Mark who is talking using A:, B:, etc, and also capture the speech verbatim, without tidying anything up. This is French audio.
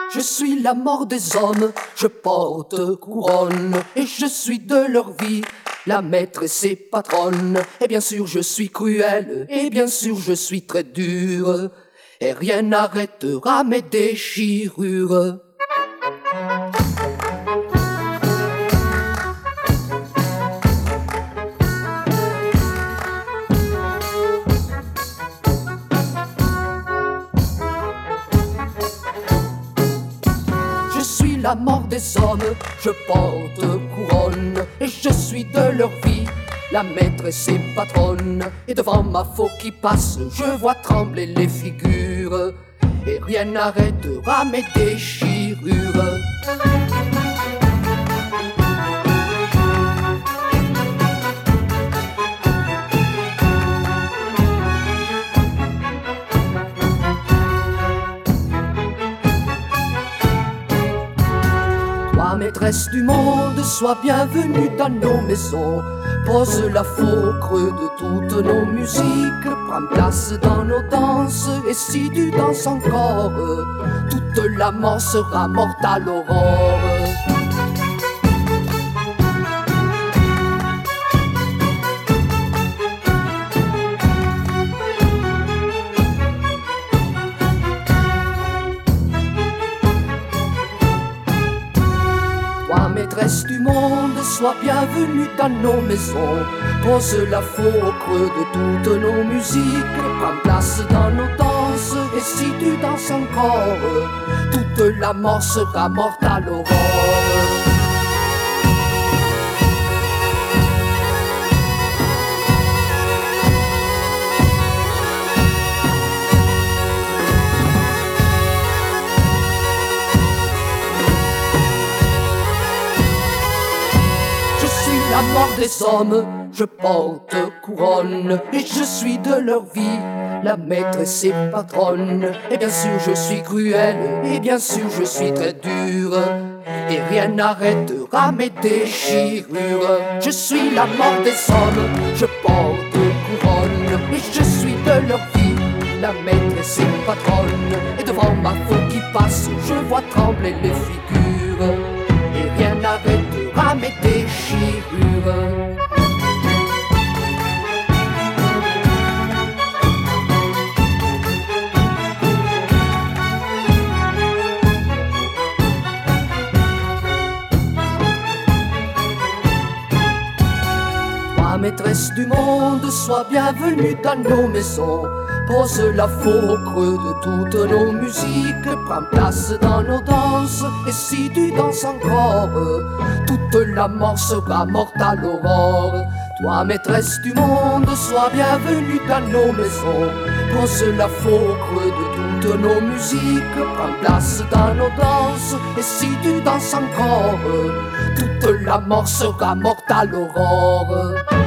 A: Je suis la mort des hommes, je porte couronne, et je suis de leur vie la maîtresse et patronne. Et bien sûr je suis cruel, et bien sûr je suis très dur, et rien n'arrêtera mes déchirures. Je suis la mort des hommes, je porte couronne, et je suis de leur vie la maîtresse et patronne. Et devant ma faux qui passe, je vois trembler les figures, et rien n'arrêtera mes déchirures. Toi, maîtresse du monde, sois bienvenue dans nos maisons. Pose la faux au creux de toutes nos musiques, prends place dans nos danses, et si tu danses encore, toute la mort sera morte à l'aurore. Toi, maîtresse du monde, sois bienvenue dans nos maisons. Pose la faux au creux de toutes nos musiques, prends place dans nos danses, et si tu danses encore, toute la mort sera morte à l'aurore. La mort des hommes, je porte couronne, et je suis de leur vie la maîtresse et patronne. Et bien sûr je suis cruel, et bien sûr je suis très dur, et rien n'arrêtera mes déchirures. Je suis la mort des hommes, je porte couronne, et je suis de leur vie la maîtresse et patronne. Et devant ma faux qui passe, je vois trembler les figures, et rien n'arrêtera mes déchirures. Toi, maîtresse du monde, sois bienvenue dans nos maisons. Pose la faux au creux de toutes nos musiques, prends place dans nos danses, et si tu danses encore, toute la mort sera morte à l'aurore. Toi, maîtresse du monde, sois bienvenue dans nos maisons. Pose la faux au creux de toutes nos musiques, prends place dans nos danses, et si tu danses encore, toute la mort sera morte à l'aurore.